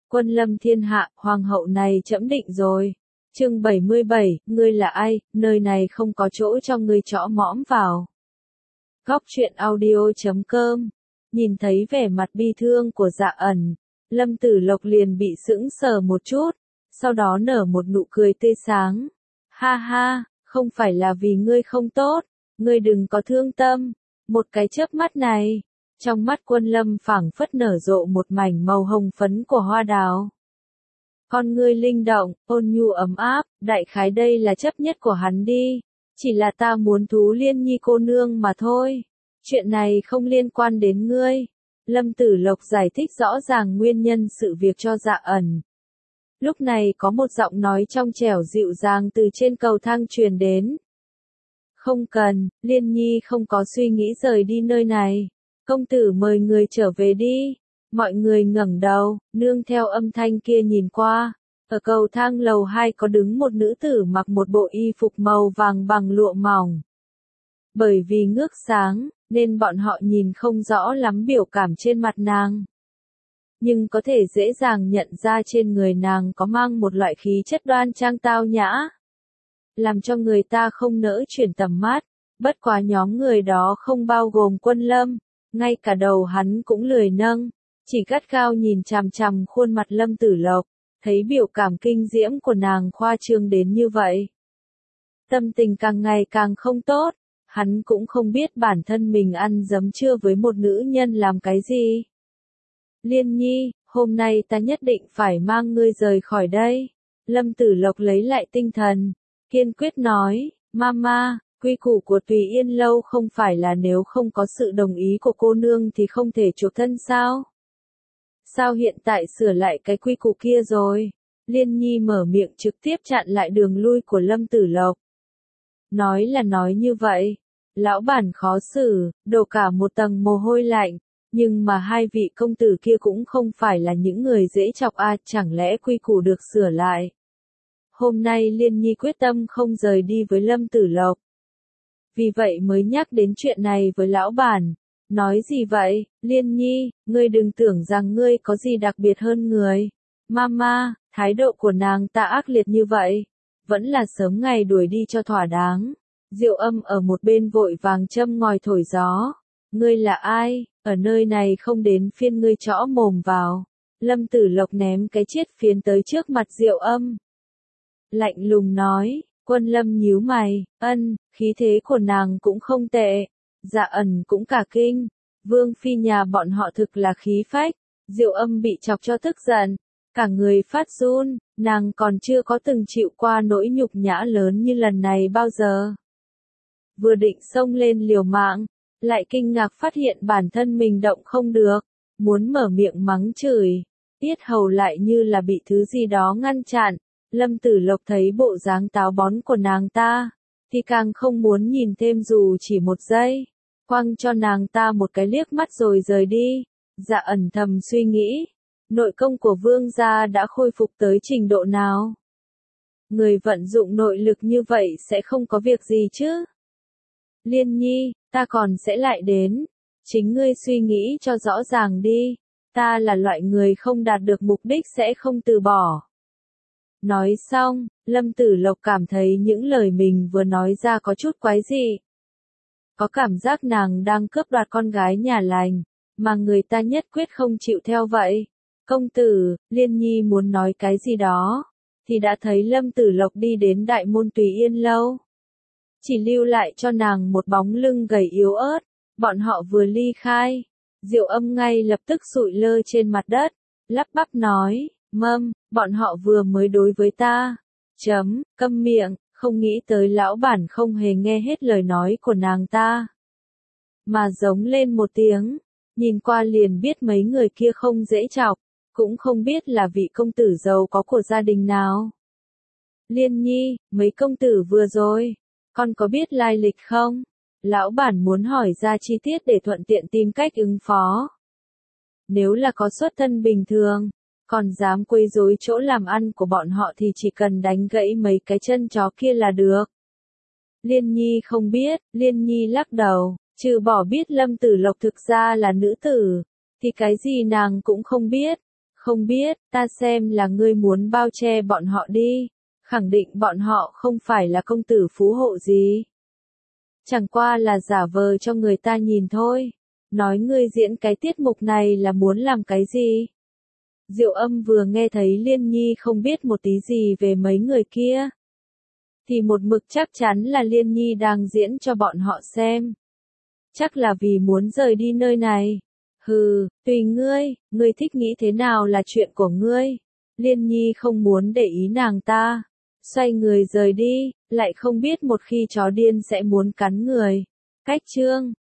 Quân lâm thiên hạ, hoàng hậu này trẫm định rồi. Chương 77, ngươi là ai, nơi này không có chỗ cho ngươi chõ mõm vào. Góc truyện audio.com. Nhìn thấy vẻ mặt bi thương của Dạ Ẩn, Lâm Tử Lộc liền bị sững sờ một chút, sau đó nở một nụ cười tươi sáng. Ha ha, không phải là vì ngươi không tốt, ngươi đừng có thương tâm. Một cái chớp mắt này, trong mắt Quân Lâm phảng phất nở rộ một mảnh màu hồng phấn của hoa đào. Con ngươi linh động, ôn nhu ấm áp, đại khái đây là chấp nhất của hắn đi. Chỉ là ta muốn thú Liên Nhi cô nương mà thôi. Chuyện này không liên quan đến ngươi. Lâm Tử Lộc giải thích rõ ràng nguyên nhân sự việc cho Dạ Ẩn. Lúc này có một giọng nói trong trẻo dịu dàng từ trên cầu thang truyền đến. Không cần, Liên Nhi không có suy nghĩ rời đi nơi này. Công tử mời người trở về đi. Mọi người ngẩng đầu, nương theo âm thanh kia nhìn qua. Ở cầu thang lầu 2 có đứng một nữ tử mặc một bộ y phục màu vàng bằng lụa mỏng. Bởi vì ngước sáng, nên bọn họ nhìn không rõ lắm biểu cảm trên mặt nàng. Nhưng có thể dễ dàng nhận ra trên người nàng có mang một loại khí chất đoan trang tao nhã. Làm cho người ta không nỡ chuyển tầm mắt. Bất quá nhóm người đó không bao gồm Quân Lâm. Ngay cả đầu hắn cũng lười nâng. Chỉ gắt gao nhìn chằm chằm khuôn mặt Lâm Tử Lộc. Thấy biểu cảm kinh diễm của nàng khoa trương đến như vậy. Tâm tình càng ngày càng không tốt. Hắn cũng không biết bản thân mình ăn dấm trưa với một nữ nhân làm cái gì. Liên Nhi, hôm nay ta nhất định phải mang ngươi rời khỏi đây. Lâm Tử Lộc lấy lại tinh thần, kiên quyết nói, Mama, quy củ của Tùy Yên Lâu không phải là nếu không có sự đồng ý của cô nương thì không thể chuộc thân sao? Sao hiện tại sửa lại cái quy củ kia rồi? Liên Nhi mở miệng trực tiếp chặn lại đường lui của Lâm Tử Lộc. Nói là nói như vậy, lão bản khó xử, đổ cả một tầng mồ hôi lạnh, nhưng mà hai vị công tử kia cũng không phải là những người dễ chọc chẳng lẽ quy củ được sửa lại. Hôm nay Liên Nhi quyết tâm không rời đi với Lâm Tử Lộc. Vì vậy mới nhắc đến chuyện này với lão bản. Nói gì vậy, Liên Nhi, ngươi đừng tưởng rằng ngươi có gì đặc biệt hơn người. Mama, thái độ của nàng ta ác liệt như vậy. Vẫn là sớm ngày đuổi đi cho thỏa đáng. Diệu Âm ở một bên vội vàng châm ngòi thổi gió. Ngươi là ai, ở nơi này không đến phiên ngươi chõ mồm vào. Lâm Tử Lộc ném cái chiết phiến tới trước mặt Diệu Âm. Lạnh lùng nói, Quân Lâm nhíu mày, khí thế của nàng cũng không tệ. Dạ Ẩn cũng cả kinh, Vương Phi nhà bọn họ thực là khí phách. Diệu Âm bị chọc cho tức giận, cả người phát run, nàng còn chưa có từng chịu qua nỗi nhục nhã lớn như lần này bao giờ. Vừa định xông lên liều mạng, lại kinh ngạc phát hiện bản thân mình động không được, muốn mở miệng mắng chửi, tiết hầu lại như là bị thứ gì đó ngăn chặn. Lâm Tử Lộc thấy bộ dáng táo bón của nàng ta, thì càng không muốn nhìn thêm dù chỉ một giây, quăng cho nàng ta một cái liếc mắt rồi rời đi. Dạ Ẩn thầm suy nghĩ, nội công của vương gia đã khôi phục tới trình độ nào? Người vận dụng nội lực như vậy sẽ không có việc gì chứ? Liên Nhi, ta còn sẽ lại đến. Chính ngươi suy nghĩ cho rõ ràng đi. Ta là loại người không đạt được mục đích sẽ không từ bỏ. Nói xong, Lâm Tử Lộc cảm thấy những lời mình vừa nói ra có chút quái dị. Có cảm giác nàng đang cướp đoạt con gái nhà lành, mà người ta nhất quyết không chịu theo vậy. Công tử, Liên Nhi muốn nói cái gì đó, thì đã thấy Lâm Tử Lộc đi đến đại môn Tùy Yên Lâu. Chỉ lưu lại cho nàng một bóng lưng gầy yếu ớt, bọn họ vừa ly khai. Diệu Âm ngay lập tức sụi lơ trên mặt đất, lắp bắp nói, bọn họ vừa mới đối với ta. Câm miệng, không nghĩ tới lão bản không hề nghe hết lời nói của nàng ta. Mà giống lên một tiếng, nhìn qua liền biết mấy người kia không dễ chọc, cũng không biết là vị công tử giàu có của gia đình nào. Liên Nhi, mấy công tử vừa rồi, con có biết lai lịch không? Lão bản muốn hỏi ra chi tiết để thuận tiện tìm cách ứng phó. Nếu là có xuất thân bình thường, còn dám quấy rối chỗ làm ăn của bọn họ thì chỉ cần đánh gãy mấy cái chân chó kia là được. Liên Nhi không biết, Liên Nhi lắc đầu, trừ bỏ biết Lâm Tử Lộc thực ra là nữ tử, thì cái gì nàng cũng không biết. Không biết, ta xem là ngươi muốn bao che bọn họ đi. Khẳng định bọn họ không phải là công tử phú hộ gì. Chẳng qua là giả vờ cho người ta nhìn thôi. Nói ngươi diễn cái tiết mục này là muốn làm cái gì? Diệu Âm vừa nghe thấy Liên Nhi không biết một tí gì về mấy người kia. Thì một mực chắc chắn là Liên Nhi đang diễn cho bọn họ xem. Chắc là vì muốn rời đi nơi này. Hừ, tùy ngươi thích nghĩ thế nào là chuyện của ngươi. Liên Nhi không muốn để ý nàng ta. Xoay người rời đi, lại không biết một khi chó điên sẽ muốn cắn người. Cách chương